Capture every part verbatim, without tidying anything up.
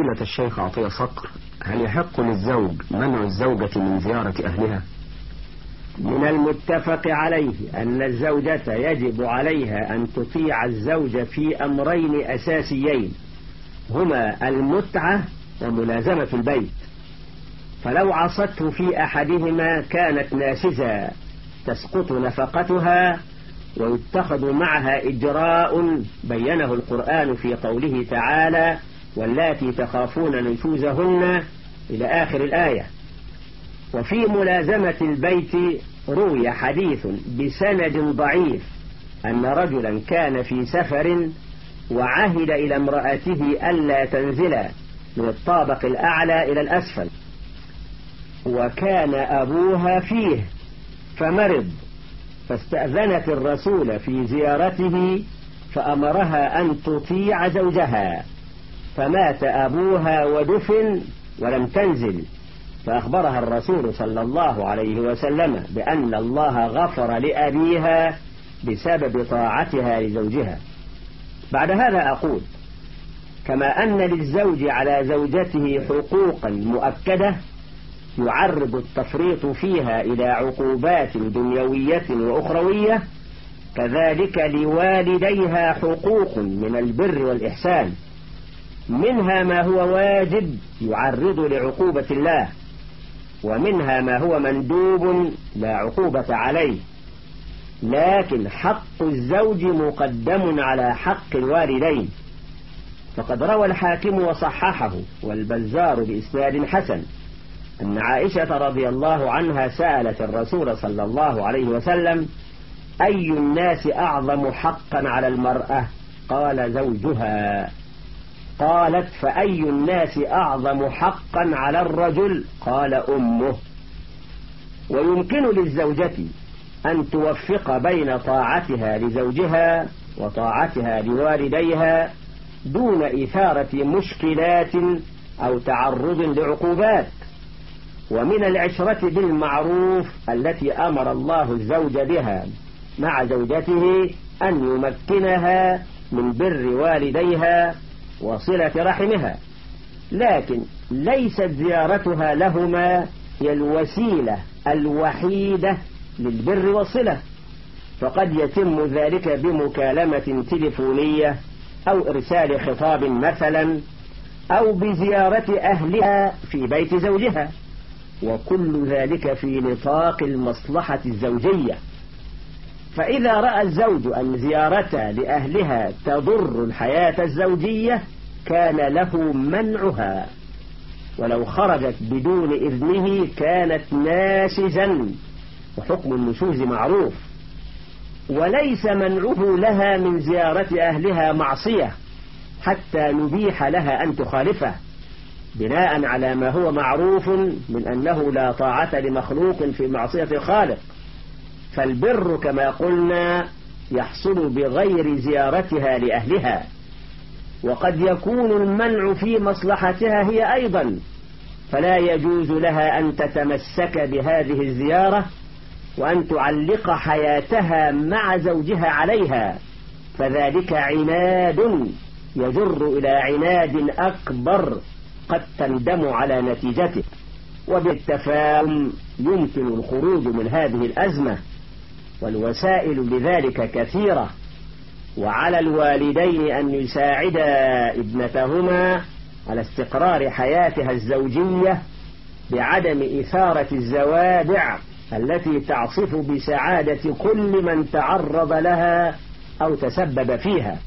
فضيلة الشيخ عطية صقر، هل يحق للزوج منع الزوجة من زيارة أهلها؟ من المتفق عليه أن الزوجة يجب عليها أن تطيع الزوج في أمرين أساسيين، هما المتعة وملازمة البيت، فلو عصته في أحدهما كانت ناشزة تسقط نفقتها ويتخذ معها إجراء بينه القرآن في قوله تعالى: واللاتي تخافون نشوزهن إلى آخر الآية. وفي ملازمة البيت روي حديث بسند ضعيف أن رجلا كان في سفر وعهد إلى امرأته ألا تنزل من الطابق الأعلى إلى الأسفل، وكان أبوها فيه فمرض، فاستأذنت الرسول في زيارته فأمرها أن تطيع زوجها، فمات أبوها ودفن ولم تنزل، فأخبرها الرسول صلى الله عليه وسلم بأن الله غفر لأبيها بسبب طاعتها لزوجها. بعد هذا أقول: كما أن للزوج على زوجته حقوقا مؤكدة يعرض التفريط فيها إلى عقوبات دنيوية وأخروية، كذلك لوالديها حقوق من البر والإحسان، منها ما هو واجب يعرض لعقوبة الله، ومنها ما هو مندوب لا عقوبة عليه، لكن حق الزوج مقدم على حق الوالدين. فقد روى الحاكم وصححه والبزار بإسناد حسن أن عائشة رضي الله عنها سألت الرسول صلى الله عليه وسلم: أي الناس أعظم حقا على المرأة؟ قال: زوجها. قالت: فأي الناس أعظم حقا على الرجل؟ قال: أمه. ويمكن للزوجة أن توفق بين طاعتها لزوجها وطاعتها لوالديها دون إثارة مشكلات أو تعرض لعقوبات. ومن العشرة بالمعروف التي أمر الله الزوج بها مع زوجته أن يمكنها من بر والديها وصلة رحمها، لكن ليست زيارتها لهما هي الوسيلة الوحيدة للبر والصلة، فقد يتم ذلك بمكالمة تليفونية أو إرسال خطاب مثلا، أو بزيارة أهلها في بيت زوجها، وكل ذلك في نطاق المصلحة الزوجية. فإذا رأى الزوج أن زيارة لأهلها تضر الحياة الزوجية كان له منعها، ولو خرجت بدون إذنه كانت ناشزا، وحكم النشوز معروف. وليس منعه لها من زيارة أهلها معصية حتى نبيح لها أن تخالفه، بناء على ما هو معروف من أنه لا طاعة لمخلوق في معصية الخالق، فالبر كما قلنا يحصل بغير زيارتها لأهلها. وقد يكون المنع في مصلحتها هي أيضا، فلا يجوز لها أن تتمسك بهذه الزيارة وأن تعلق حياتها مع زوجها عليها، فذلك عناد يجر إلى عناد أكبر قد تندم على نتيجته. وبالتفاهم يمكن الخروج من هذه الأزمة، والوسائل لذلك كثيرة، وعلى الوالدين أن يساعدا ابنتهما على استقرار حياتها الزوجية بعدم إثارة الزوابع التي تعصف بسعادة كل من تعرض لها أو تسبب فيها.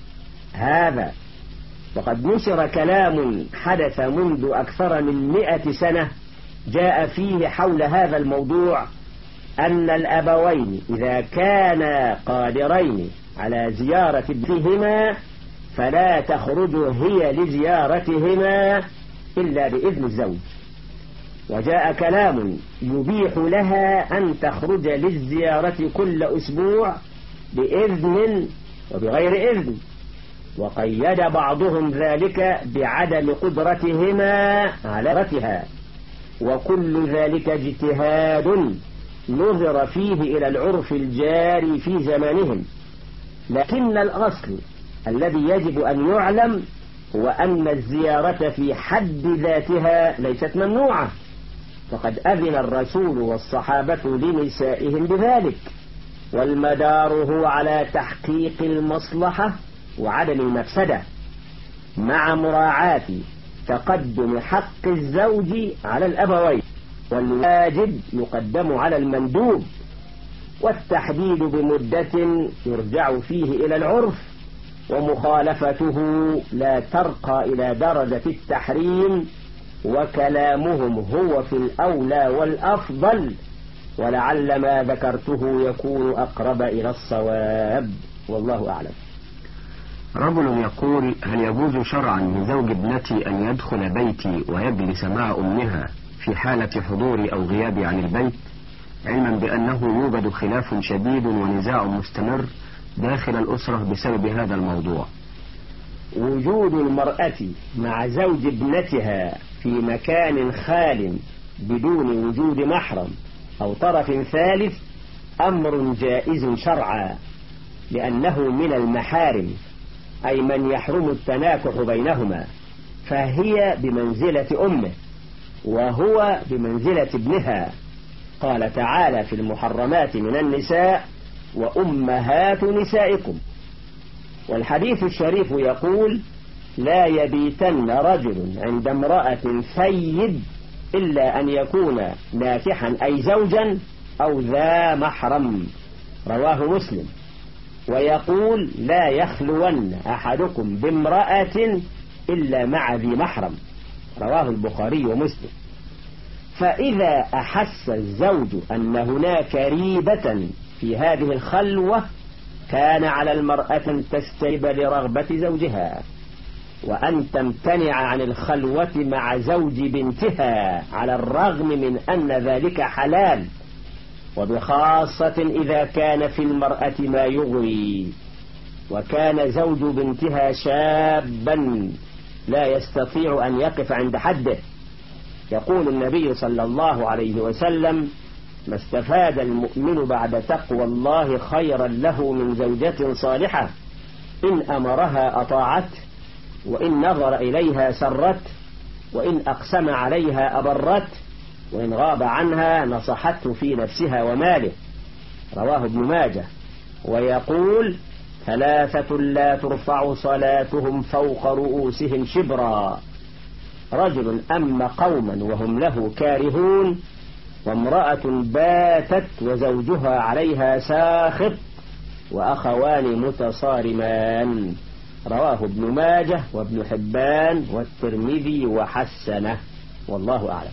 هذا وقد نشر كلام حدث منذ أكثر من مئة سنة جاء فيه حول هذا الموضوع أن الأبوين إذا كانا قادرين على زيارة ابنهما فلا تخرج هي لزيارتهما إلا بإذن الزوج، وجاء كلام يبيح لها أن تخرج للزيارة كل أسبوع بإذن وبغير إذن، وقيد بعضهم ذلك بعدم قدرتهما على رتها، وكل ذلك اجتهاد نظر فيه إلى العرف الجاري في زمانهم. لكن الأصل الذي يجب أن يعلم هو أن الزيارة في حد ذاتها ليست ممنوعة، فقد أذن الرسول والصحابة لنسائهم بذلك، والمدار هو على تحقيق المصلحة وعدم المفسدة مع مراعاة تقدم حق الزوج على الأبوين، والواجب يقدم على المندوب، والتحديد بمدة يرجع فيه إلى العرف، ومخالفته لا ترقى إلى درجة التحريم، وكلامهم هو في الأولى والأفضل، ولعل ما ذكرته يكون أقرب إلى الصواب، والله أعلم. رجل يقول: هل يجوز شرعا لزوج ابنتي أن يدخل بيتي ويجلس مع أمها في حالة حضوري أو غيابي عن البيت، علما بأنه يوجد خلاف شديد ونزاع مستمر داخل الأسرة بسبب هذا الموضوع؟ وجود المرأة مع زوج ابنتها في مكان خال بدون وجود محرم أو طرف ثالث أمر جائز شرعا، لأنه من المحارم، أي من يحرم التناكح بينهما، فهي بمنزلة أمه وهو بمنزلة ابنها. قال تعالى في المحرمات من النساء: وأمهات نسائكم. والحديث الشريف يقول: لا يبيتن رجل عند امرأة ثيب إلا أن يكون ناكحا أي زوجا أو ذا محرم، رواه مسلم. ويقول: لا يخلون أحدكم بامرأة إلا مع ذي محرم، رواه البخاري ومسلم. فإذا أحس الزوج أن هناك ريبة في هذه الخلوة كان على المرأة أن تستجيب لرغبة زوجها، وأن تمتنع عن الخلوة مع زوج بنتها على الرغم من أن ذلك حلال، وبخاصة إذا كان في المرأة ما يغري، وكان زوج بنتها شابا لا يستطيع أن يقف عند حده. يقول النبي صلى الله عليه وسلم: ما استفاد المؤمن بعد تقوى الله خيرا له من زوجة صالحة، إن أمرها أطاعته، وإن نظر إليها سرت، وإن أقسم عليها أبرت، وإن غاب عنها نصحته في نفسها وماله، رواه ابن ماجه. ويقول: ثلاثة لا ترفع صلاتهم فوق رؤوسهم شبرا: رجل أم قوما وهم له كارهون، وامرأة باتت وزوجها عليها ساخط، وأخوان متصارمان، رواه ابن ماجه وابن حبان والترمذي وحسنه، والله أعلم.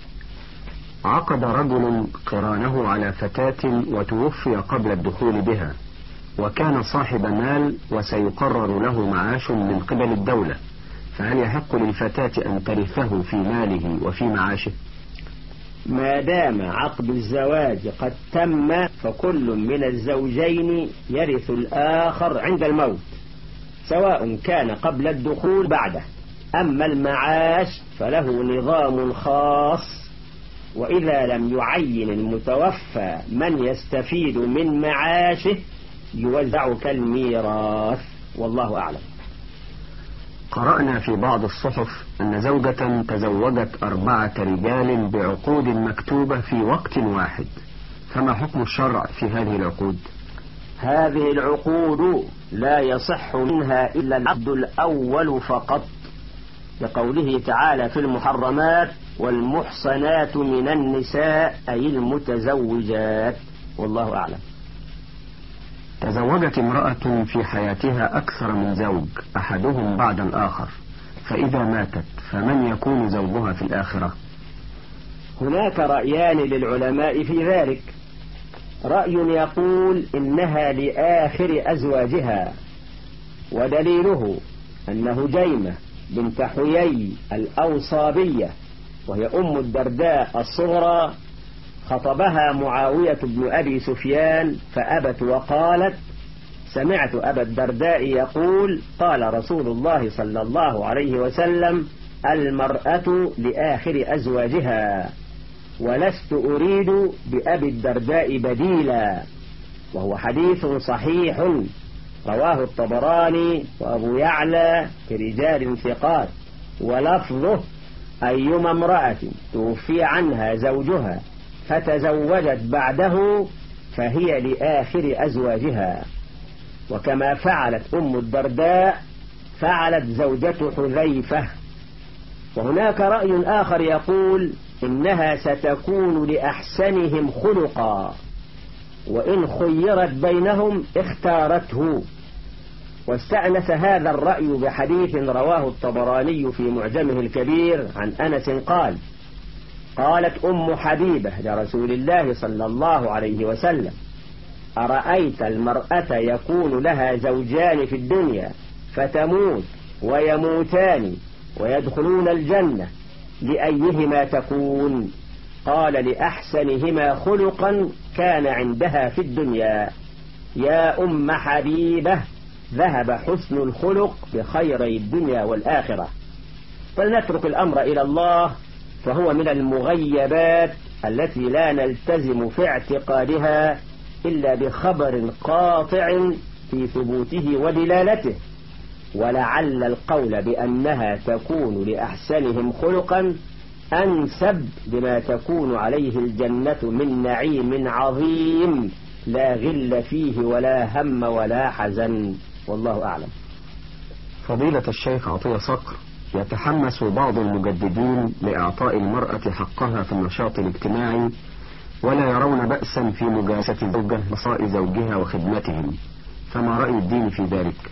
عقد رجل قرانه على فتاة وتوفي قبل الدخول بها، وكان صاحب مال وسيقرر له معاش من قبل الدولة، فهل يحق للفتاة أن ترثه في ماله وفي معاشه؟ ما دام عقد الزواج قد تم فكل من الزوجين يرث الآخر عند الموت، سواء كان قبل الدخول بعده. أما المعاش فله نظام خاص، وإذا لم يعين المتوفى من يستفيد من معاشه يوزع كالميراث، والله أعلم. قرأنا في بعض الصحف أن زوجة تزوجت أربعة رجال بعقود مكتوبة في وقت واحد، فما حكم الشرع في هذه العقود؟ هذه العقود لا يصح منها إلا العقد الأول فقط، لقوله تعالى في المحرمات: والمحصنات من النساء أي المتزوجات، والله أعلم. تزوجت امرأة في حياتها أكثر من زوج أحدهم بعد الآخر، فإذا ماتت فمن يكون زوجها في الآخرة؟ هناك رأيان للعلماء في ذلك. رأي يقول إنها لآخر أزواجها، ودليله أن هجيمة بنت حيي الأوصابية وهي أم الدرداء الصغرى خطبها معاوية بن أبي سفيان فأبت، وقالت: سمعت أبا الدرداء يقول: قال رسول الله صلى الله عليه وسلم: المرأة لآخر أزواجها، ولست أريد بأبي الدرداء بديلا، وهو حديث صحيح رواه الطبراني وأبو يعلى برجال ثقات، ولفظه: أيما امرأة توفي عنها زوجها فتزوجت بعده فهي لآخر أزواجها. وكما فعلت أم الدرداء فعلت زوجة حذيفة. وهناك رأي آخر يقول إنها ستكون لأحسنهم خلقا، وإن خيرت بينهم اختارته. واستأنس هذا الرأي بحديث رواه الطبراني في معجمه الكبير عن أنس قال: قالت أم حبيبة لرسول الله صلى الله عليه وسلم: أرأيت المرأة يكون لها زوجان في الدنيا فتموت ويموتان ويدخلون الجنة، لأيهما تكون؟ قال: لأحسنهما خلقا كان عندها في الدنيا. يا أم حبيبة، ذهب حسن الخلق بخيري الدنيا والآخرة. فلنترك الأمر إلى الله، فهو من المغيبات التي لا نلتزم في اعتقادها إلا بخبر قاطع في ثبوته ودلالته. ولعل القول بأنها تكون لأحسنهم خلقا أنسب لما تكون عليه الجنة من نعيم عظيم لا غل فيه ولا هم ولا حزن، والله أعلم. فضيلة الشيخ عطية صقر، يتحمس بعض المجددين لإعطاء المرأة حقها في النشاط الاجتماعي، ولا يرون بأسا في مجالسة الزوجة مساء زوجها وخدمتهم، فما رأي الدين في ذلك؟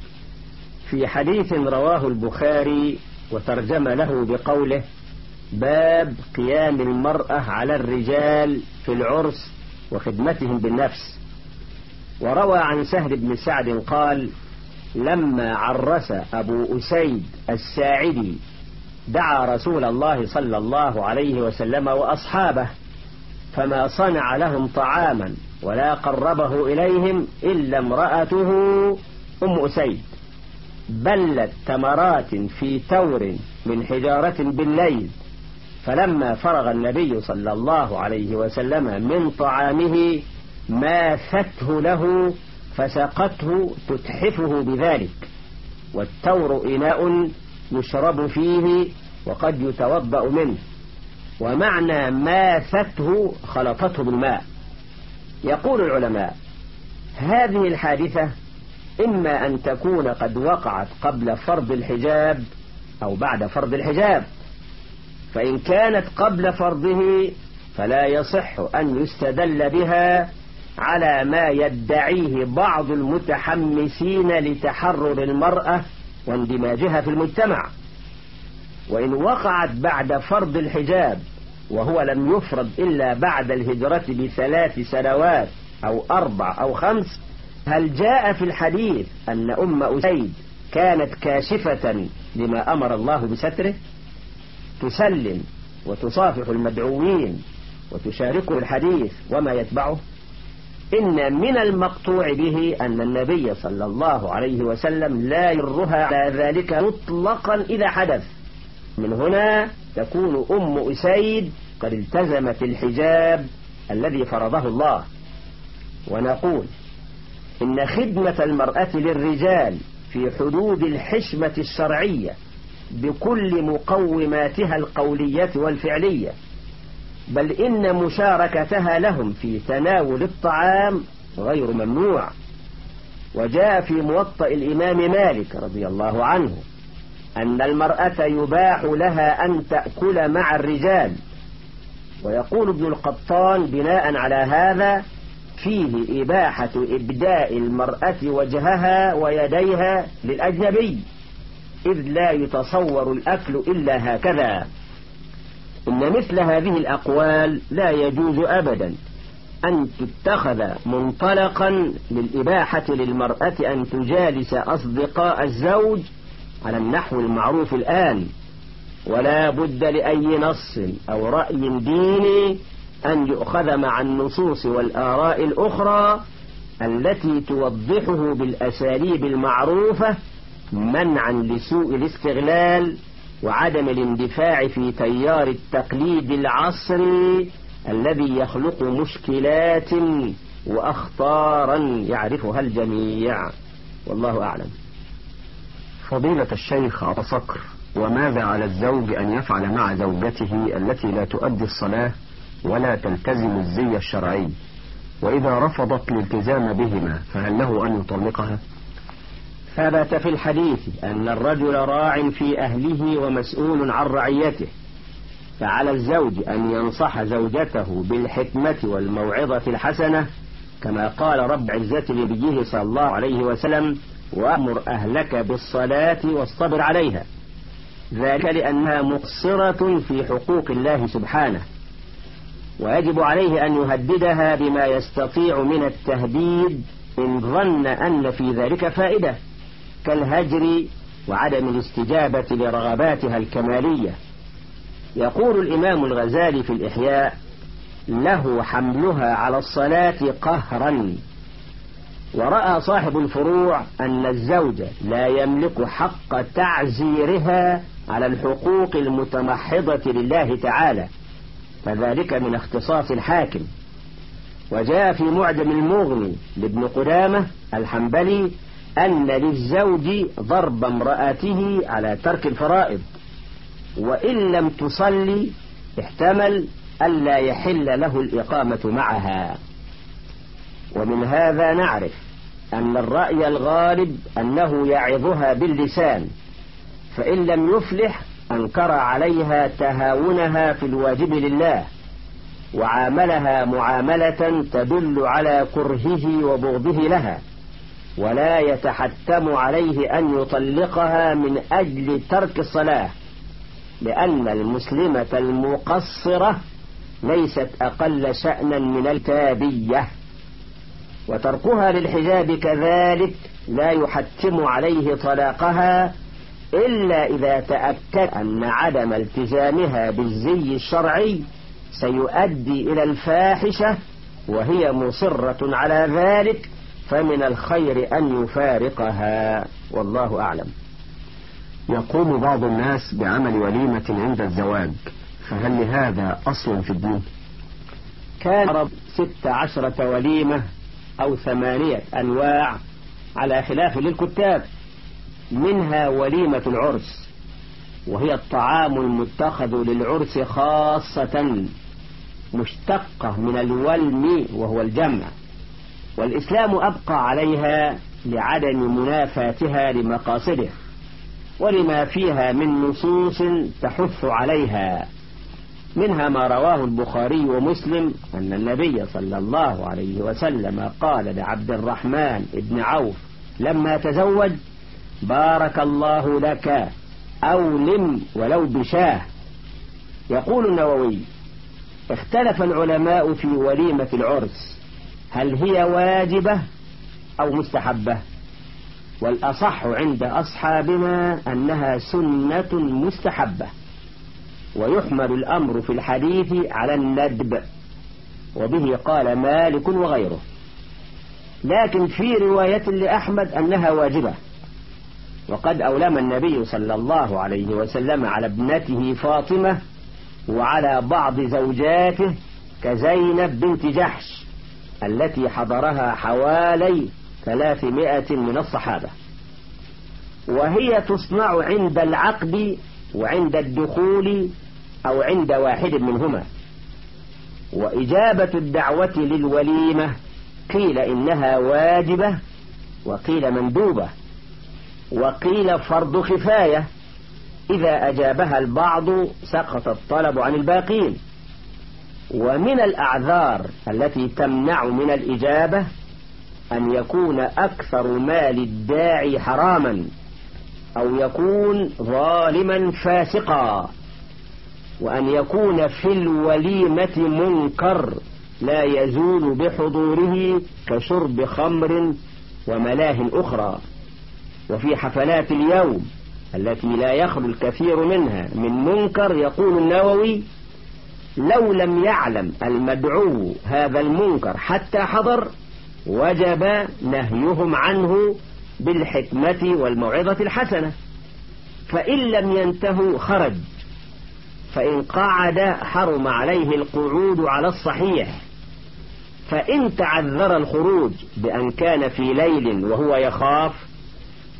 في حديث رواه البخاري وترجم له بقوله: باب قيام المرأة على الرجال في العرس وخدمتهم بالنفس. وروى عن سهل بن سعد قال: لما عرس أبو أسيد الساعدي دعا رسول الله صلى الله عليه وسلم وأصحابه، فما صنع لهم طعاما ولا قربه إليهم إلا امرأته أم أسيد، بلت تمرات في تور من حجارة بالليل، فلما فرغ النبي صلى الله عليه وسلم من طعامه ماثته له فسقته تتحفه بذلك. والتور إناء يشرب فيه وقد يتوضأ منه، ومعنى ماثته خلطته بالماء. يقول العلماء: هذه الحادثة إما أن تكون قد وقعت قبل فرض الحجاب أو بعد فرض الحجاب، فإن كانت قبل فرضه فلا يصح أن يستدل بها على ما يدعيه بعض المتحمسين لتحرر المرأة واندماجها في المجتمع. وإن وقعت بعد فرض الحجاب وهو لم يفرض إلا بعد الهجرة بثلاث سنوات أو أربع أو خمس، هل جاء في الحديث أن أم أسيد كانت كاشفة لما أمر الله بستره؟ تسلم وتصافح المدعوين وتشاركه الحديث وما يتبعه. إن من المقطوع به أن النبي صلى الله عليه وسلم لا يرها على ذلك مطلقا إذا حدث. من هنا تكون أم أسيد قد التزمت الحجاب الذي فرضه الله. ونقول إن خدمة المرأة للرجال في حدود الحشمة الشرعية بكل مقوماتها القولية والفعلية، بل إن مشاركتها لهم في تناول الطعام غير ممنوع. وجاء في موطأ الإمام مالك رضي الله عنه أن المرأة يباح لها أن تأكل مع الرجال. ويقول ابن القطان بناء على هذا: فيه إباحة إبداء المرأة وجهها ويديها للأجنبي، إذ لا يتصور الأكل إلا هكذا. إن مثل هذه الأقوال لا يجوز أبدا أن تتخذ منطلقا للإباحة للمرأة أن تجالس أصدقاء الزوج على النحو المعروف الآن، ولا بد لأي نص أو رأي ديني أن يؤخذ مع النصوص والآراء الأخرى التي توضحه بالأساليب المعروفة منعا لسوء الاستغلال وعدم الاندفاع في تيار التقليد العصري الذي يخلق مشكلات وأخطارا يعرفها الجميع. والله أعلم. فضيلة الشيخ عطا صقر، وماذا على الزوج أن يفعل مع زوجته التي لا تؤدي الصلاة ولا تلتزم الزي الشرعي، وإذا رفضت الالتزام بهما فهل له أن يطلقها؟ ثبت في الحديث أن الرجل راع في أهله ومسؤول عن رعيته، فعلى الزوج أن ينصح زوجته بالحكمة والموعظة الحسنة، كما قال رب عزة لنبيه صلى الله عليه وسلم: وأمر أهلك بالصلاة واصطبر عليها، ذلك لأنها مقصرة في حقوق الله سبحانه، ويجب عليه أن يهددها بما يستطيع من التهديد إن ظن أن في ذلك فائدة، كالهجر وعدم الاستجابة لرغباتها الكمالية. يقول الإمام الغزالي في الإحياء: له حملها على الصلاة قهرا. ورأى صاحب الفروع أن الزوج لا يملك حق تعزيرها على الحقوق المتمحضة لله تعالى، فذلك من اختصاص الحاكم. وجاء في معجم المغني لابن قدامة الحنبلي أن للزوج ضرب امرأته على ترك الفرائض، وإن لم تصلي احتمل ألا يحل له الإقامة معها. ومن هذا نعرف أن الرأي الغالب أنه يعظها باللسان، فإن لم يفلح أنكر عليها تهاونها في الواجب لله، وعاملها معاملة تدل على كرهه وبغضه لها، ولا يتحتم عليه أن يطلقها من أجل ترك الصلاة، لأن المسلمة المقصرة ليست أقل شأنا من التابية، وتركها للحجاب كذلك لا يحتم عليه طلاقها إلا إذا تأكد أن عدم التزامها بالزي الشرعي سيؤدي إلى الفاحشة وهي مصرة على ذلك، فمن الخير أن يفارقها، والله أعلم. يقوم بعض الناس بعمل وليمة عند الزواج، فهل لهذا أصل في الدين؟ كان ست عشرة وليمة أو ثمانية أنواع على خلاف للكتاب، منها وليمة العرس، وهي الطعام المتخذ للعرس خاصة، مشتقة من الولم وهو الجمع، والإسلام أبقى عليها لعدم منافاتها لمقاصده، ولما فيها من نصوص تحث عليها، منها ما رواه البخاري ومسلم أن النبي صلى الله عليه وسلم قال لعبد الرحمن بن عوف لما تزوج: بارك الله لك أولم ولو بشاه. يقول النووي: اختلف العلماء في وليمة العرس، هل هي واجبة أو مستحبة؟ والأصح عند أصحابنا أنها سنة مستحبة، ويحمل الأمر في الحديث على الندب، وبه قال مالك وغيره، لكن في رواية لأحمد أنها واجبة، وقد أولم النبي صلى الله عليه وسلم على ابنته فاطمة وعلى بعض زوجاته كزينب بنت جحش التي حضرها حوالي ثلاثمائة من الصحابة، وهي تصنع عند العقد وعند الدخول أو عند واحد منهما. وإجابة الدعوة للوليمة قيل إنها واجبة، وقيل مندوبة، وقيل فرض كفاية، إذا أجابها البعض سقط الطلب عن الباقين. ومن الأعذار التي تمنع من الإجابة أن يكون أكثر مال الداعي حراما، أو يكون ظالما فاسقا، وأن يكون في الوليمة منكر لا يزول بحضوره كشرب خمر وملاه أخرى. وفي حفلات اليوم التي لا يخلو الكثير منها من منكر، يقول النووي: لو لم يعلم المدعو هذا المنكر حتى حضر وجب نهيهم عنه بالحكمة والموعظة الحسنة، فإن لم ينتهوا خرج، فإن قعد حرم عليه القعود على الصحيح، فإن تعذر الخروج بأن كان في ليل وهو يخاف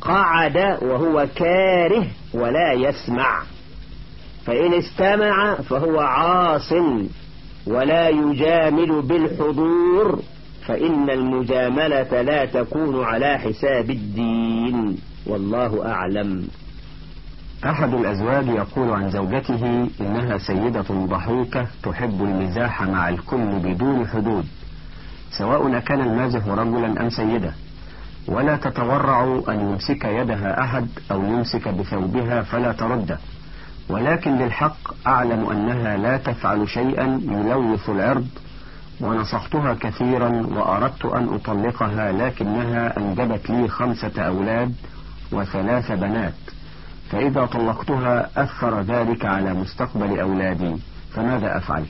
قعد وهو كاره ولا يسمع، فإن استمع فهو عاص ولا يجامل بالحضور، فإن المجاملة لا تكون على حساب الدين، والله أعلم. أحد الأزواج يقول عن زوجته إنها سيدة ضحوكة تحب المزاح مع الكل بدون حدود، سواء كان المازح رجلا أم سيدة، ولا تتورع أن يمسك يدها أحد أو يمسك بثوبها فلا ترده، ولكن للحق أعلم أنها لا تفعل شيئا يلوث العرض، ونصحتها كثيرا وأردت أن أطلقها، لكنها أنجبت لي خمسة أولاد وثلاث بنات، فإذا طلقتها أثر ذلك على مستقبل أولادي، فماذا أفعل؟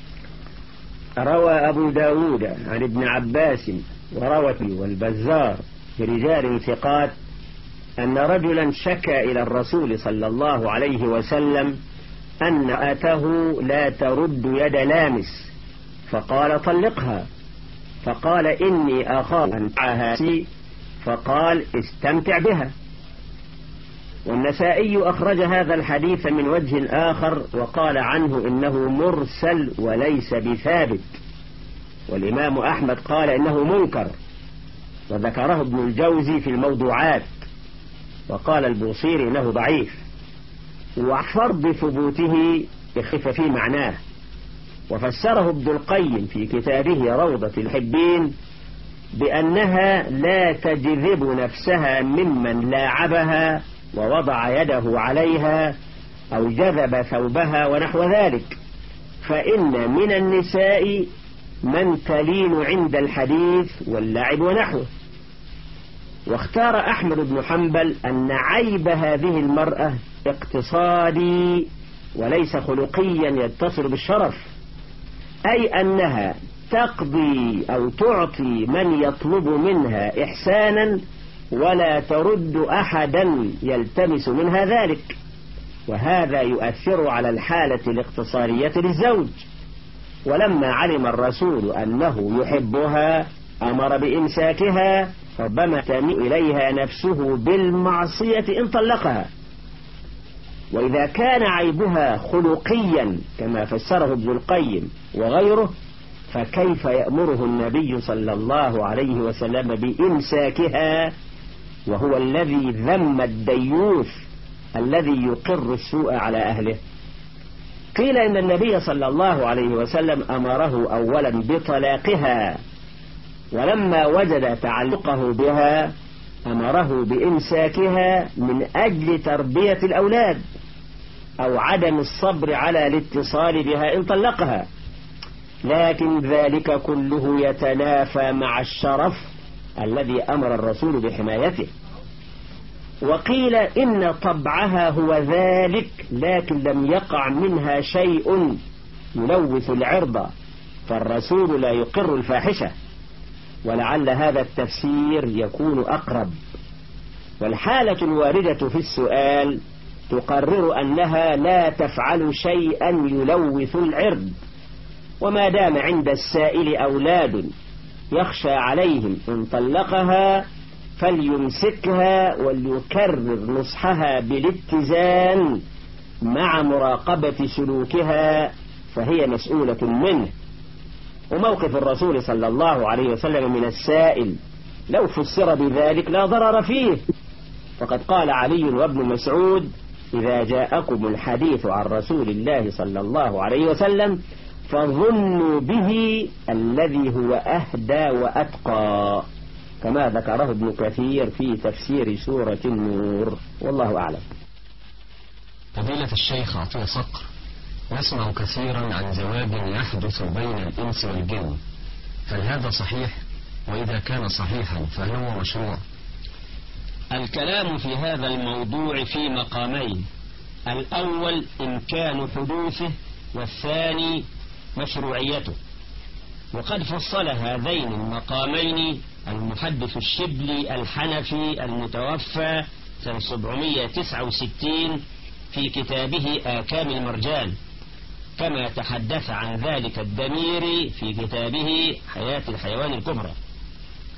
روى أبو داود عن ابن عباس وروتي والبزار برجال ثقات أن رجلا شكى إلى الرسول صلى الله عليه وسلم أن أته لا ترد يد لامس، فقال طلقها، فقال إني أخاف أن تعهاسي، فقال استمتع بها. والنسائي أخرج هذا الحديث من وجه آخر وقال عنه إنه مرسل وليس بثابت، والإمام أحمد قال إنه منكر، وذكره ابن الجوزي في الموضوعات، وقال البوصيري إنه ضعيف، وفرض ثبوته اختلف في معناه، وفسره ابن القيم في كتابه روضة الحبين بأنها لا تجذب نفسها ممن لاعبها ووضع يده عليها أو جذب ثوبها ونحو ذلك، فإن من النساء من تلين عند الحديث واللعب ونحوه. واختار أحمد بن حنبل أن عيب هذه المرأة اقتصادي وليس خلقيا يتصل بالشرف، أي أنها تقضي أو تعطي من يطلب منها إحسانا ولا ترد أحدا يلتمس منها ذلك، وهذا يؤثر على الحالة الاقتصادية للزوج. ولما علم الرسول أنه يحبها أمر بإمساكها، ربما تميل إليها نفسه بالمعصية إن طلقها. وإذا كان عيبها خلقيا كما فسره ابن القيم وغيره، فكيف يأمره النبي صلى الله عليه وسلم بإمساكها وهو الذي ذم الديوث الذي يقر السوء على أهله؟ قيل إن النبي صلى الله عليه وسلم أمره أولا بطلاقها، ولما وجد تعلقه بها أمره بإمساكها من أجل تربية الأولاد أو عدم الصبر على الاتصال بها إن طلقها، لكن ذلك كله يتنافى مع الشرف الذي أمر الرسول بحمايته. وقيل إن طبعها هو ذلك، لكن لم يقع منها شيء يلوث العرض، فالرسول لا يقر الفاحشة، ولعل هذا التفسير يكون أقرب. والحالة الواردة في السؤال تقرر أنها لا تفعل شيئا يلوث العرض، وما دام عند السائل أولاد يخشى عليهم إن طلقها فليمسكها وليكرر نصحها بالاتزان مع مراقبة سلوكها، فهي مسؤولة منه. وموقف الرسول صلى الله عليه وسلم من السائل لو فسر بذلك لا ضرر فيه، فقد قال علي وابن مسعود: إذا جاءكم الحديث عن رسول الله صلى الله عليه وسلم فظنوا به الذي هو أهدى وأتقى، كما ذكره ابن كثير في تفسير سورة النور، والله أعلم. فضيلة الشيخ عطية صقر، نسمع كثيرا عن زواج يحدث بين الإنس والجن، فهل هذا صحيح؟ وإذا كان صحيحا فهل هو مشروع؟ الكلام في هذا الموضوع في مقامين: الأول إمكان حدوثه، والثاني مشروعيته. وقد فصل هذين المقامين المحدث الشبلي الحنفي المتوفى سنة سبعمائة وتسعة وستين في كتابه آكام المرجان، كما تحدث عن ذلك الدميري في كتابه حياة الحيوان الكبرى.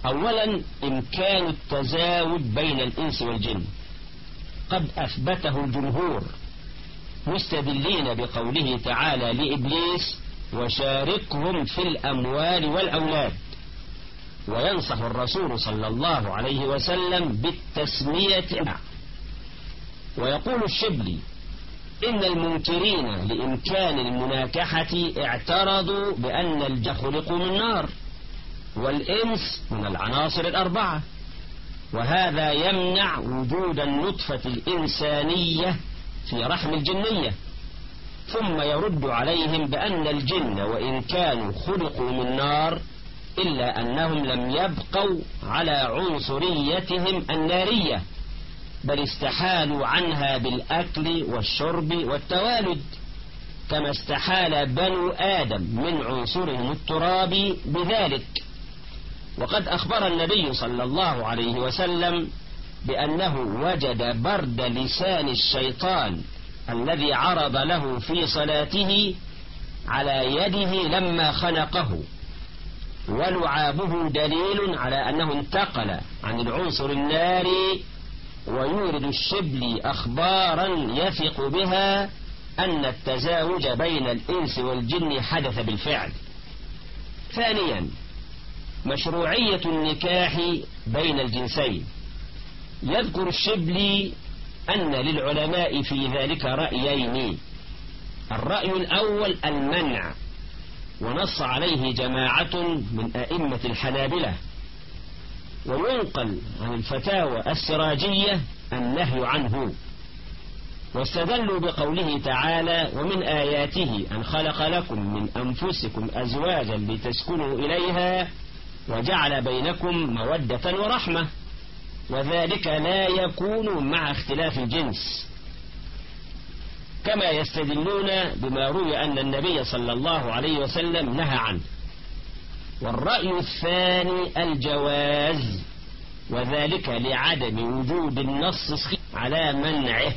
أولا إمكان التزاوج بين الإنس والجن قد أثبته الجمهور مستدلين بقوله تعالى لإبليس وشاركهم في الأموال والأولاد، وينصح الرسول صلى الله عليه وسلم بالتسمية. ويقول الشبلي إن المنكرين لإمكان المناكحة اعترضوا بأن الجن خلقوا من نار والإنس من العناصر الأربعة، وهذا يمنع وجود النطفة الإنسانية في رحم الجنية. ثم يرد عليهم بأن الجن وإن كانوا خلقوا من نار إلا أنهم لم يبقوا على عنصريتهم النارية، بل استحالوا عنها بالأكل والشرب والتوالد، كما استحال بنو آدم من عنصرهم الترابي بذلك. وقد أخبر النبي صلى الله عليه وسلم بأنه وجد برد لسان الشيطان الذي عرض له في صلاته على يده لما خنقه، ولعابه دليل على أنه انتقل عن العنصر الناري. ويورد الشبلي أخبارا يثق بها أن التزاوج بين الإنس والجن حدث بالفعل. ثانيا مشروعية النكاح بين الجنسين. يذكر الشبلي أن للعلماء في ذلك رأيين: الرأي الأول المنع، ونص عليه جماعة من أئمة الحنابلة، وينقل عن الفتاوى السراجية النهي عنه، واستدلوا بقوله تعالى: ومن آياته أن خلق لكم من أنفسكم أزواجا لتسكنوا إليها وجعل بينكم مودة ورحمة، وذلك لا يكون مع اختلاف الجنس. كما يستدلون بما روي أن النبي صلى الله عليه وسلم نهى عنه. والرأي الثاني الجواز، وذلك لعدم وجود النص على منعه.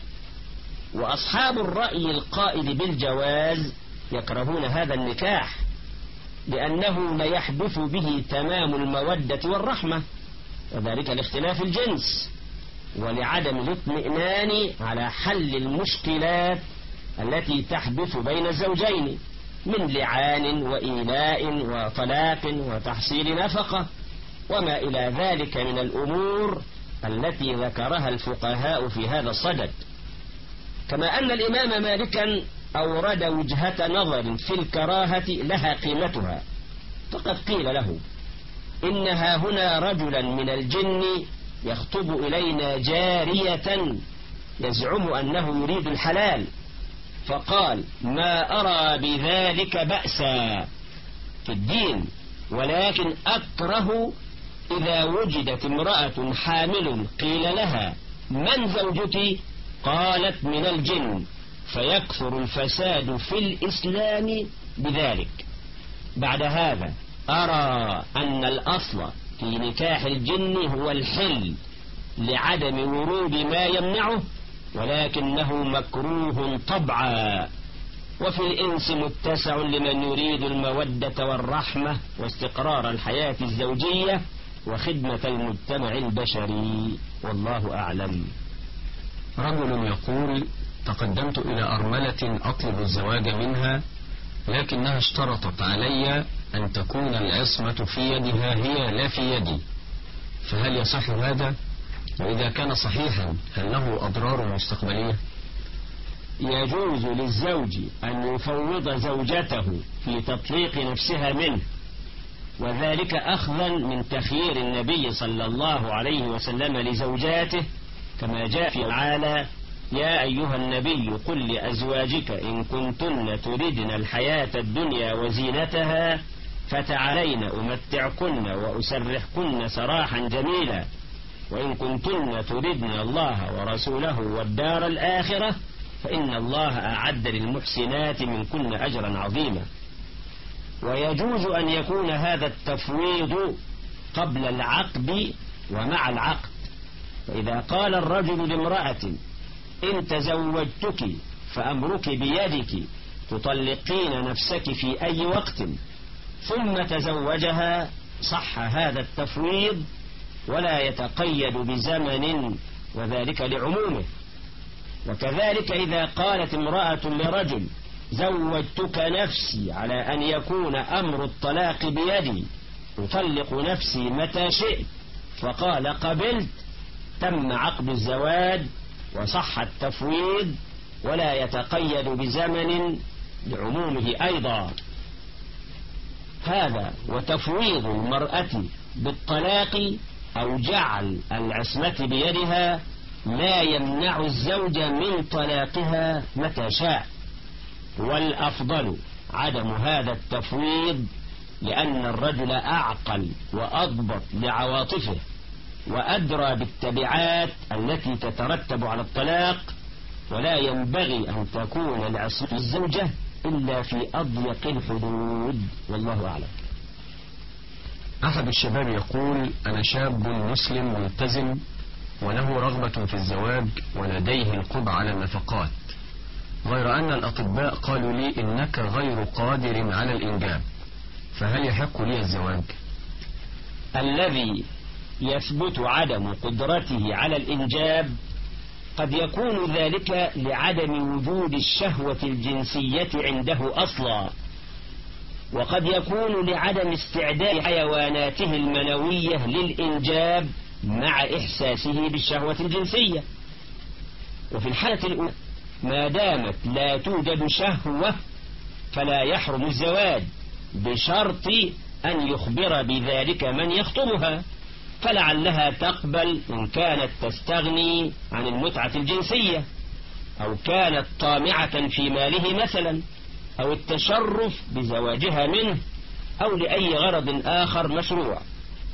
وأصحاب الرأي القائل بالجواز يكرهون هذا النكاح لأنه لا يحدث به تمام المودة والرحمة، وذلك لاختلاف الجنس ولعدم الاطمئنان على حل المشكلات التي تحدث بين الزوجين من لعان وإيلاء وطلاق وتحصيل نفقة وما إلى ذلك من الأمور التي ذكرها الفقهاء في هذا الصدد. كما أن الإمام مالكا أورد وجهة نظر في الكراهة لها قيمتها، فقد قيل له: إنها هنا رجلا من الجن يخطب إلينا جارية يزعم أنه يريد الحلال، فقال: ما أرى بذلك بأسا في الدين، ولكن أكره إذا وجدت امرأة حامل قيل لها: من زوجك؟ قالت: من الجن، فيكثر الفساد في الإسلام بذلك. بعد هذا أرى أن الأصل في نكاح الجن هو الحل لعدم ورود ما يمنعه، ولكنه مكروه طبعا. وفي الإنس متسع لمن يريد المودة والرحمة واستقرار الحياة الزوجية وخدمة المجتمع البشري، والله أعلم. رجل يقول: تقدمت إلى أرملة أطلب الزواج منها، لكنها اشترطت علي أن تكون العصمة في يدها هي لا في يدي، فهل يصح هذا؟ وإذا كان صحيحا هل له أضرار مستقبلية؟ يجوز للزوج أن يفوض زوجته في تطليق نفسها منه، وذلك أخذا من تخيير النبي صلى الله عليه وسلم لزوجاته، كما جاء في تعالى: يا أيها النبي قل لأزواجك إن كنتن تردن الحياة الدنيا وزينتها فتعالين أمتعكن وأسرحكن سراحا جميلا، وإن كنتن تردن الله ورسوله والدار الآخرة فإن الله أعد للمحسنات منكن أجرا عظيما. ويجوز أن يكون هذا التفويض قبل العقد ومع العقد. فإذا قال الرجل لامرأة: إن تزوجتك فأمرك بيدك تطلقين نفسك في أي وقت، ثم تزوجها، صح هذا التفويض ولا يتقيد بزمن، وذلك لعمومه. وكذلك إذا قالت امرأة لرجل زوجتك نفسي على أن يكون أمر الطلاق بيدي أطلق نفسي متى شئت، فقال قبلت، تم عقد الزواج وصح التفويض ولا يتقيد بزمن لعمومه أيضا. هذا وتفويض المرأة بالطلاق أو جعل العصمة بيدها لا يمنع الزوج من طلاقها متى شاء، والأفضل عدم هذا التفويض، لأن الرجل أعقل وأضبط لعواطفه وأدرى بالتبعات التي تترتب على الطلاق، ولا ينبغي أن تكون العصمة الزوجة إلا في أضيق الحدود، والله أعلم. أحد الشباب يقول: أنا شاب مسلم ملتزم وله رغبة في الزواج ولديه القدرة على النفقات، غير أن الأطباء قالوا لي إنك غير قادر على الإنجاب، فهل يحق لي الزواج؟ الذي يثبت عدم قدرته على الإنجاب قد يكون ذلك لعدم وجود الشهوة الجنسية عنده أصلا، وقد يكون لعدم استعداد حيواناته المنوية للإنجاب مع إحساسه بالشهوة الجنسية. وفي الحالة الأولى ما دامت لا توجد شهوة فلا يحرم الزواج بشرط أن يخبر بذلك من يخطبها، فلعلها تقبل إن كانت تستغني عن المتعة الجنسية، أو كانت طامعة في ماله مثلا، أو التشرف بزواجها منه، أو لأي غرض آخر مشروع.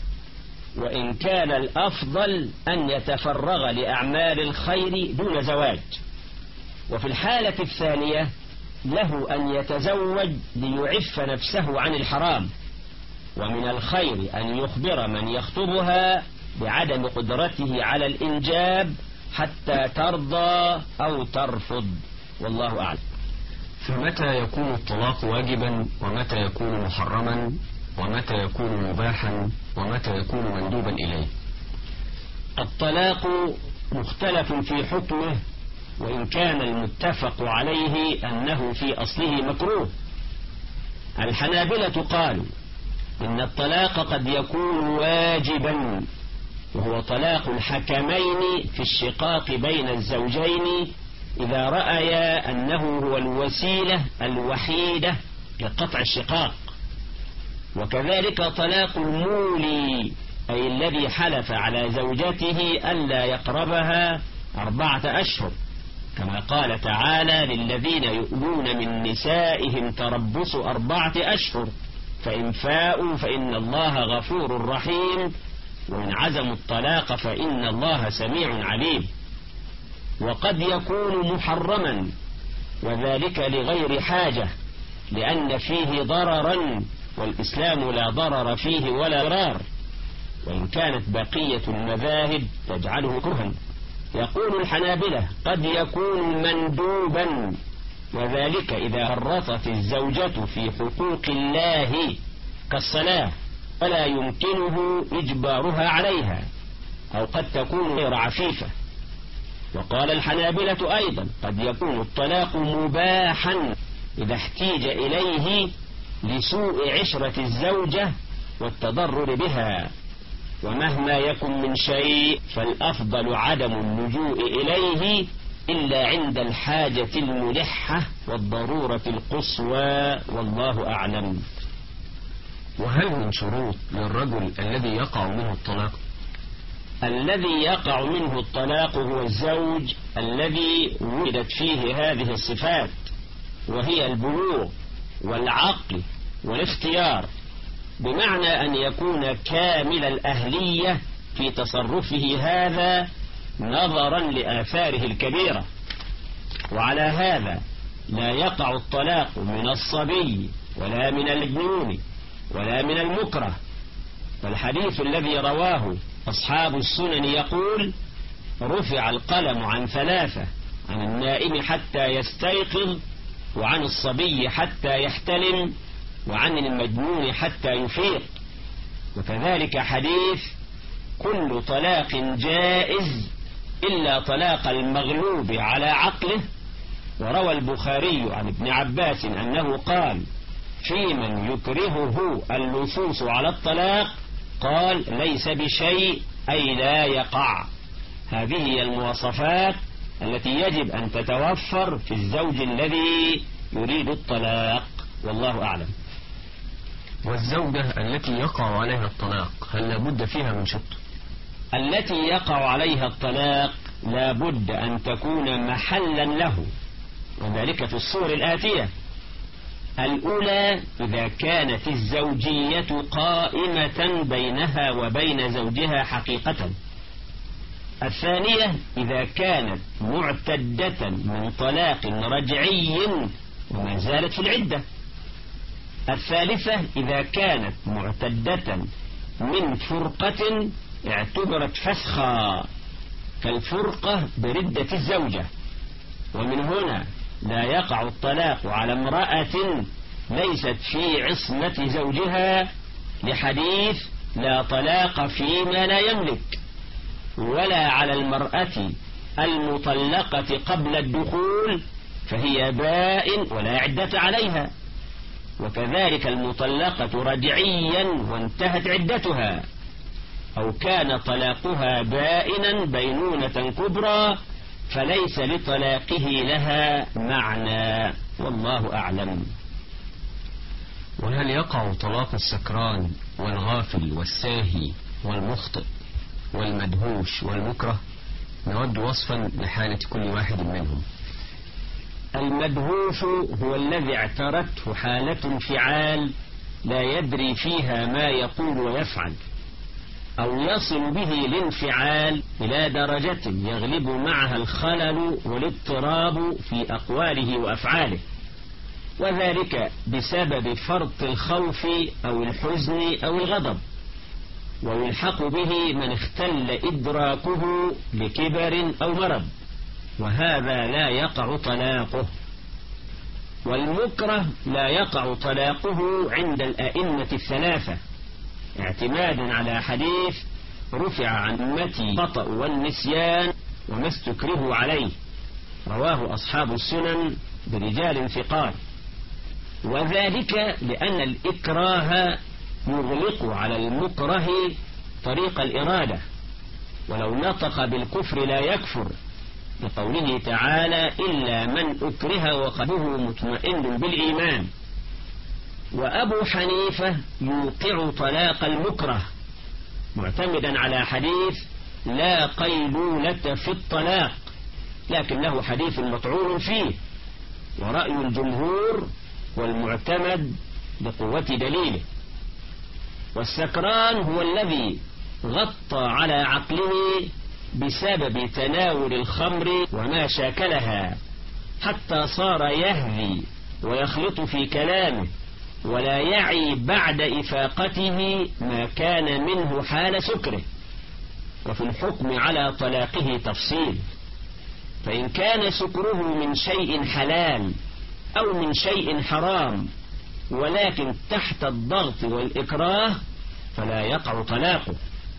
وإن كان الأفضل أن يتفرغ لأعمال الخير دون زواج. وفي الحالة الثانية له أن يتزوج ليعف نفسه عن الحرام، ومن الخير أن يخبر من يخطبها بعدم قدرته على الإنجاب حتى ترضى أو ترفض، والله أعلم. فمتى يكون الطلاق واجبا، ومتى يكون محرما، ومتى يكون مباحا، ومتى يكون مندوبا إليه؟ الطلاق مختلف في حكمه، وإن كان المتفق عليه أنه في أصله مكروه. الحنابلة قالوا إن الطلاق قد يكون واجبا، وهو طلاق الحكمين في الشقاق بين الزوجين إذا رأيا أنه هو الوسيلة الوحيدة لقطع الشقاق. وكذلك طلاق المولي، أي الذي حلف على زوجته ألا يقربها أربعة أشهر، كما قال تعالى: للذين يؤلون من نسائهم تربص أربعة أشهر فإن فاءوا فإن الله غفور رحيم، وإن عزموا الطلاق فإن الله سميع عليم. وقد يكون محرما، وذلك لغير حاجة، لأن فيه ضررا، والإسلام لا ضرر فيه ولا ضرار، وإن كانت بقية المذاهب تجعله كرها. يقول الحنابلة قد يكون مندوبا، وذلك إذا فرطت الزوجة في حقوق الله كالصلاة فلا يمكنه إجبارها عليها، أو قد تكون غير عفيفة. وقال الحنابلة أيضا قد يكون الطلاق مباحا إذا احتيج إليه لسوء عشرة الزوجة والتضرر بها، ومهما يكن من شيء فالأفضل عدم اللجوء إليه إلا عند الحاجة الملحة والضرورة القصوى، والله أعلم. وهل من شروط للرجل الذي يقع منه الطلاق؟ الذي يقع منه الطلاق هو الزوج الذي وجدت فيه هذه الصفات، وهي البلوغ والعقل والاختيار، بمعنى أن يكون كامل الأهلية في تصرفه هذا نظرا لآثاره الكبيرة. وعلى هذا لا يقع الطلاق من الصبي ولا من المجنون ولا من المكره. فالحديث الذي رواه أصحاب السنن يقول: رفع القلم عن ثلاثة، عن النائم حتى يستيقظ، وعن الصبي حتى يحتلم، وعن المجنون حتى يفيق. وكذلك حديث كل طلاق جائز إلا طلاق المغلوب على عقله. وروى البخاري عن ابن عباس أنه قال في من يكرهه اللصوص على الطلاق قال ليس بشيء أي لا يقع. هذه هي المواصفات التي يجب أن تتوفر في الزوج الذي يريد الطلاق، والله أعلم. والزوجة التي يقع عليها الطلاق هل لابد فيها من شط؟ التي يقع عليها الطلاق لابد أن تكون محلا له، وذلك في الصور الآتية: الأولى إذا كانت الزوجية قائمة بينها وبين زوجها حقيقة. الثانية إذا كانت معتدة من طلاق رجعي وما زالت في العدة. الثالثة إذا كانت معتدة من فرقة اعتبرت فسخا كالفرقة بردة الزوجة. ومن هنا لا يقع الطلاق على امرأة ليست في عصمة زوجها، لحديث لا طلاق فيما لا يملك، ولا على المرأة المطلقة قبل الدخول فهي بائن ولا عدة عليها، وكذلك المطلقة رجعيا وانتهت عدتها، أو كان طلاقها بائنا بينونة كبرى فليس لطلاقه لها معنى، والله أعلم. وهل يقع طلاق السكران والغافل والساهي والمخطئ والمدهوش والمكره؟ نود وصفا لحالة كل واحد منهم. المدهوش هو الذي اعترته حالة انفعال لا يدري فيها ما يقول ويفعل، أو يصل به الانفعال إلى درجة يغلب معها الخلل والاضطراب في أقواله وأفعاله، وذلك بسبب فرط الخوف أو الحزن أو الغضب، ويلحق به من اختل إدراكه لكبر أو مرض، وهذا لا يقع طلاقه. والمكره لا يقع طلاقه عند الأئمة الثلاثة، اعتمادا على حديث رفع عن أمتي الخطأ والنسيان وما استكرهوا عليه، رواه أصحاب السنن برجال ثقات. وذلك لأن الإكراه يغلق على المكره طريق الإرادة، ولو نطق بالكفر لا يكفر، لقوله تعالى إلا من أكره وقلبه مطمئن بالإيمان. وأبو حنيفة يوقع طلاق المكره معتمدا على حديث لا قيلولة في الطلاق، لكنه حديث مطعون فيه، ورأي الجمهور والمعتمد لقوة دليله. والسكران هو الذي غطى على عقله بسبب تناول الخمر وما شاكلها، حتى صار يهذي ويخلط في كلامه ولا يعي بعد إفاقته ما كان منه حال سكره. وفي الحكم على طلاقه تفصيل، فإن كان سكره من شيء حلال أو من شيء حرام ولكن تحت الضغط والإكراه فلا يقع طلاقه.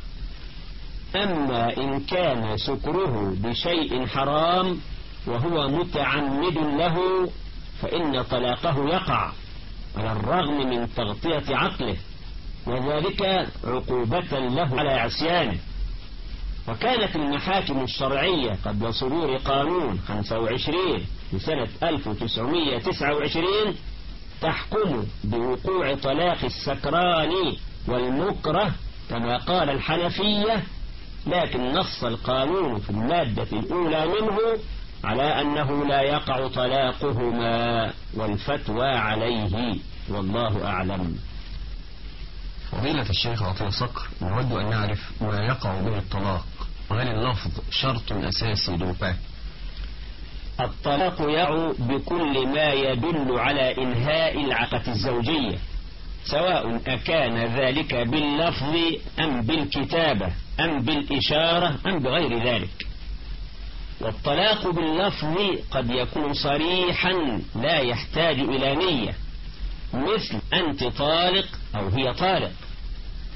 أما إن كان سكره بشيء حرام وهو متعمد له فإن طلاقه يقع على الرغم من تغطية عقله، وذلك عقوبة له على عصيانه. وكانت المحاكم الشرعية قبل صدور قانون خمسة وعشرين لسنة ألف وتسعمائة وتسعة وعشرين تحكم بوقوع طلاق السكران والمكره كما قال الحنفية، لكن نص القانون في المادة الأولى منه على أنه لا يقع طلاقهما، والفتوى عليه، والله أعلم. فضيلة الشيخ عطية صقر، نود أن نعرف ما يقع به الطلاق، وهل اللفظ شرط أساسي للوفاة؟ الطلاق يقع بكل ما يدل على إنهاء العلاقة الزوجية، سواء أكان ذلك باللفظ أم بالكتابة أم بالإشارة أم بغير ذلك. والطلاق باللفظ قد يكون صريحا لا يحتاج إلى نية، مثل أنت طالق أو هي طالق،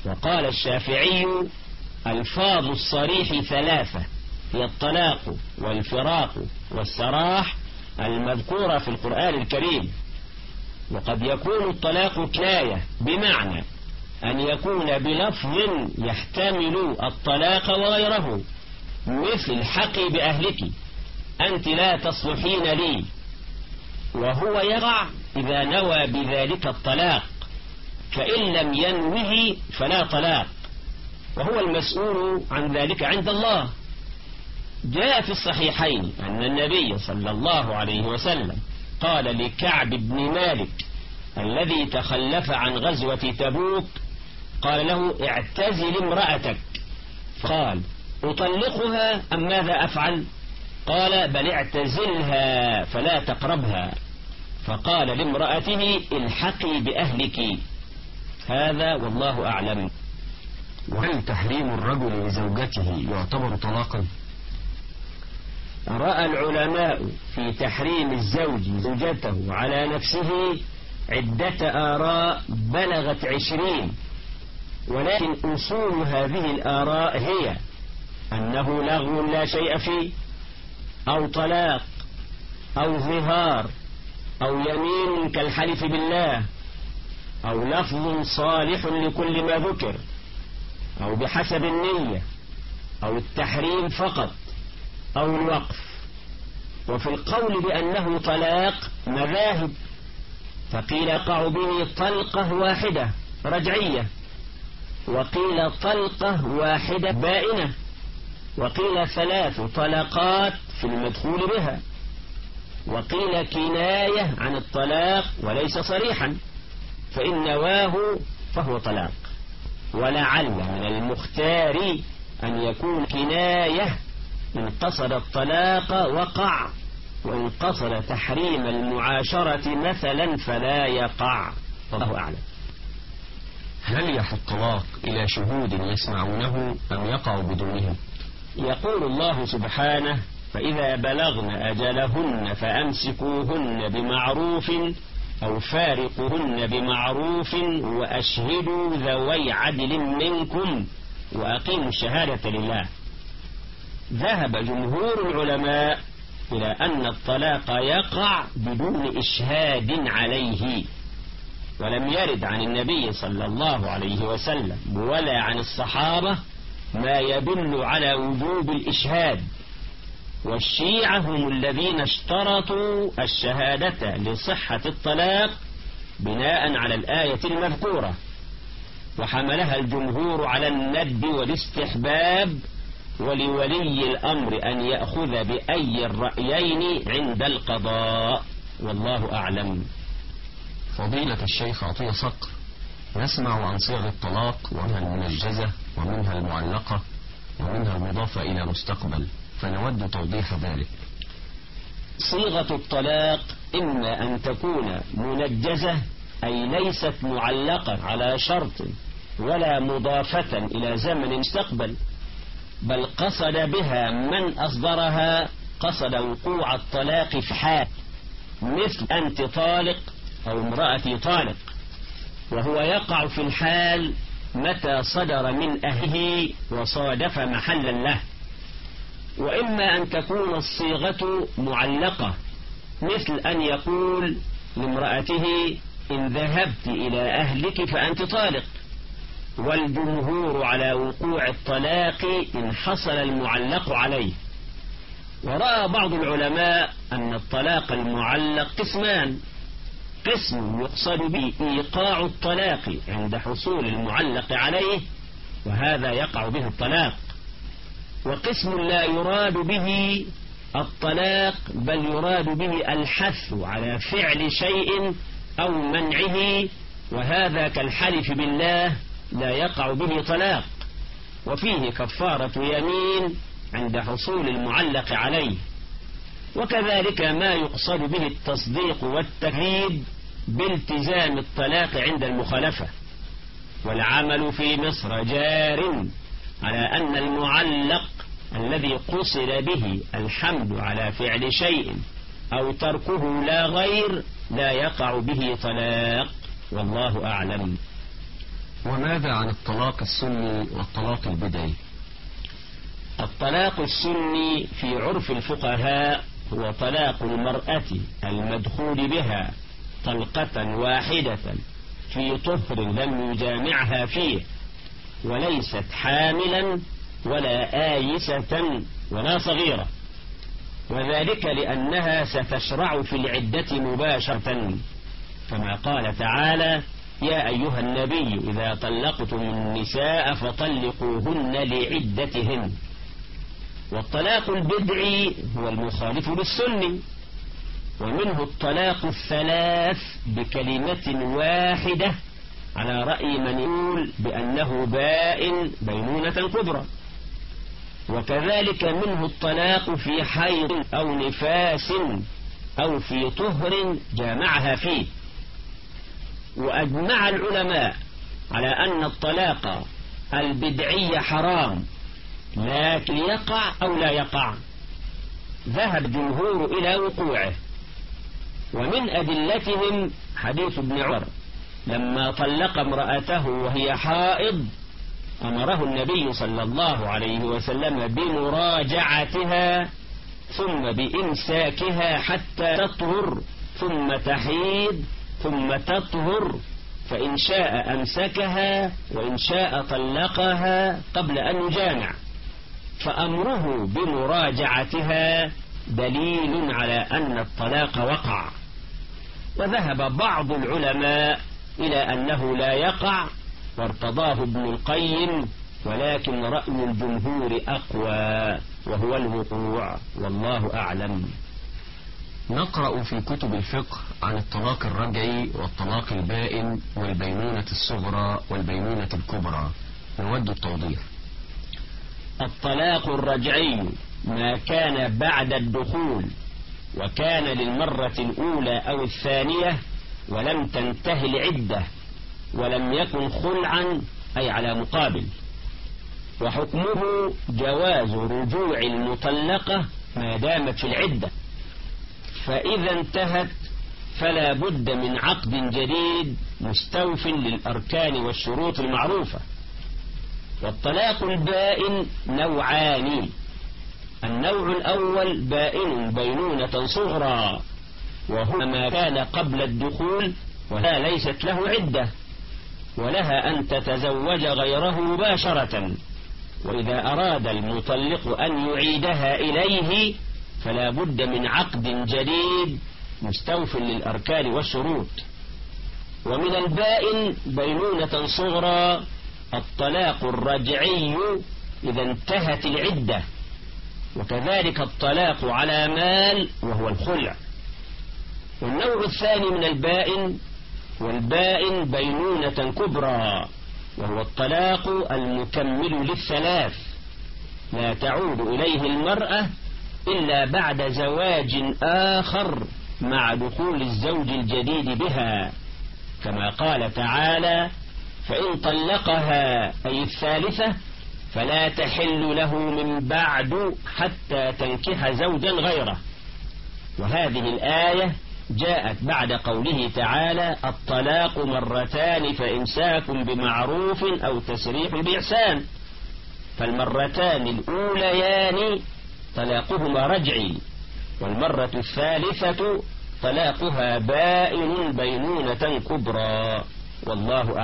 وقال الشافعي: الفاظ الصريح ثلاثة، هي الطلاق والفراق والسراح المذكورة في القرآن الكريم. وقد يكون الطلاق كناية بمعنى أن يكون بلفظ يحتمل الطلاق وغيره، مثل حقي بأهلك، أنت لا تصلحين لي، وهو يقع إذا نوى بذلك الطلاق، فإن لم ينوه فلا طلاق، وهو المسؤول عن ذلك عند الله. جاء في الصحيحين أن النبي صلى الله عليه وسلم قال لكعب بن مالك الذي تخلف عن غزوة تبوك، قال له: اعتزل امرأتك. قال: أطلقها أم ماذا أفعل؟ قال: بل اعتزلها فلا تقربها. فقال لامرأته: الحقي بأهلك. هذا والله أعلم. وهل تحريم الرجل لزوجته يعتبر طلاقا؟ رأى العلماء في تحريم الزوج زوجته على نفسه عدة آراء بلغت عشرين، ولكن أصول هذه الآراء هي أنه لغو لا شيء فيه، أو طلاق، أو ظهار، أو يمين كالحلف بالله، أو لفظ صالح لكل ما ذكر، أو بحسب النية، أو التحريم فقط، أو الوقف. وفي القول بأنه طلاق مذاهب، فقيل يقع به طلقة واحدة رجعية، وقيل طلقة واحدة بائنة، وقيل ثلاث طلقات في المدخول بها، وقيل كناية عن الطلاق وليس صريحا، فإن نواه فهو طلاق. ولعل من المختار أن يكون كناية، إن قصد الطلاق وقع، وإن قصد تحريم المعاشرة مثلا فلا يقع، والله أعلم. هل يحق الطلاق إلى شهود يسمعونه أم يقع بدونهم؟ يقول الله سبحانه: فإذا بلغن أجلهن فأمسكوهن بمعروف أو فارقهن بمعروف وأشهدوا ذوي عدل منكم وأقيموا الشهادة لله. ذهب جمهور العلماء إلى أن الطلاق يقع بدون إشهاد عليه، ولم يرد عن النبي صلى الله عليه وسلم ولا عن الصحابة ما يدل على وجوب الإشهاد. والشيعة هم الذين اشترطوا الشهادة لصحة الطلاق بناء على الآية المذكورة، وحملها الجمهور على الند والاستحباب، ولولي الأمر أن يأخذ بأي الرأيين عند القضاء، والله أعلم. فضيلة الشيخ عطية صقر، نسمع عن صيغ الطلاق ومنها المنجزة ومنها المعلقة ومنها المضافة إلى مستقبل، فنود توضيح ذلك. صيغة الطلاق إما أن تكون منجزة، أي ليست معلقة على شرط ولا مضافة إلى زمن مستقبل، بل قصد بها من أصدرها قصد وقوع الطلاق في حال، مثل أنت طالق أو امرأتي طالق، وهو يقع في الحال متى صدر من أهله وصادف محلا له. وإما أن تكون الصيغة معلقة، مثل أن يقول لامرأته: إن ذهبت إلى أهلك فأنت طالق، والجمهور على وقوع الطلاق إن حصل المعلق عليه. ورأى بعض العلماء أن الطلاق المعلق قسمان: قسم يقصد به إيقاع الطلاق عند حصول المعلق عليه، وهذا يقع به الطلاق، وقسم لا يراد به الطلاق بل يراد به الحث على فعل شيء أو منعه، وهذا كالحلف بالله لا يقع به طلاق، وفيه كفارة يمين عند حصول المعلق عليه. وكذلك ما يقصد به التصديق والتكذيب بالتزام الطلاق عند المخالفة. والعمل في مصر جار على أن المعلق الذي قصد به الحمد على فعل شيء أو تركه لا غير لا يقع به طلاق، والله أعلم. وماذا عن الطلاق السني والطلاق البدعي؟ الطلاق السني في عرف الفقهاء هو طلاق المرأة المدخول بها طلقة واحدة في طهر لم يجامعها فيه، وليست حاملا ولا آيسة ولا صغيرة، وذلك لأنها ستشرع في العدة مباشرة، كما قال تعالى: يا أيها النبي إذا طلقتم النساء فطلقوهن لعدتهن. والطلاق البدعي هو المخالف للسني، ومنه الطلاق الثلاث بكلمة واحدة على رأي من يقول بأنه بائن بينونة كبرى، وكذلك منه الطلاق في حيض أو نفاس أو في طهر جامعها فيه. وأجمع العلماء على أن الطلاق البدعي حرام، لكن يقع أو لا يقع. ذهب الجمهور إلى وقوعه، ومن أدلتهم حديث ابن عمر لما طلق امرأته وهي حائض أمره النبي صلى الله عليه وسلم بمراجعتها ثم بإمساكها حتى تطهر ثم تحيض ثم تطهر، فإن شاء أمسكها وإن شاء طلقها قبل أن يجامع. فأمره بمراجعتها دليل على أن الطلاق وقع. وذهب بعض العلماء إلى أنه لا يقع وارتضاه ابن القيم، ولكن رأي الجمهور أقوى وهو الوقوع، والله أعلم. نقرأ في كتب الفقه عن الطلاق الرجعي والطلاق البائن والبينونة الصغرى والبينونة الكبرى، نود التوضيح. الطلاق الرجعي ما كان بعد الدخول وكان للمرة الأولى أو الثانية ولم تنتهي العدة ولم يكن خلعا أي على مقابل، وحكمه جواز رجوع المطلقة ما دامت في العدة، فإذا انتهت فلا بد من عقد جديد مستوف للأركان والشروط المعروفة. والطلاق البائن نوعان: النوع الأول بائن بينونة صغرى، وهو ما كان قبل الدخول ولا ليست له عدة ولها أن تتزوج غيره مباشرة، وإذا أراد المطلق أن يعيدها إليه فلا بد من عقد جديد مستوف للأركان والشروط. ومن البائن بينونة صغرى الطلاق الرجعي إذا انتهت العدة، وكذلك الطلاق على مال وهو الخلع. والنوع الثاني من البائن والبائن بينونة كبرى، وهو الطلاق المكمل للثلاث، لا تعود إليه المرأة إلا بعد زواج آخر مع دخول الزوج الجديد بها، كما قال تعالى: فإن طلقها أي الثالثة فلا تحل له من بعد حتى تنكح زوجا غيره. وهذه الآية جاءت بعد قوله تعالى: الطلاق مرتان فإمساك بمعروف أو تسريح بإحسان، فالمرتان الأوليان طلاقهما رجعي، والمرة الثالثة طلاقها بائن بينونة كبرى، والله أعلم.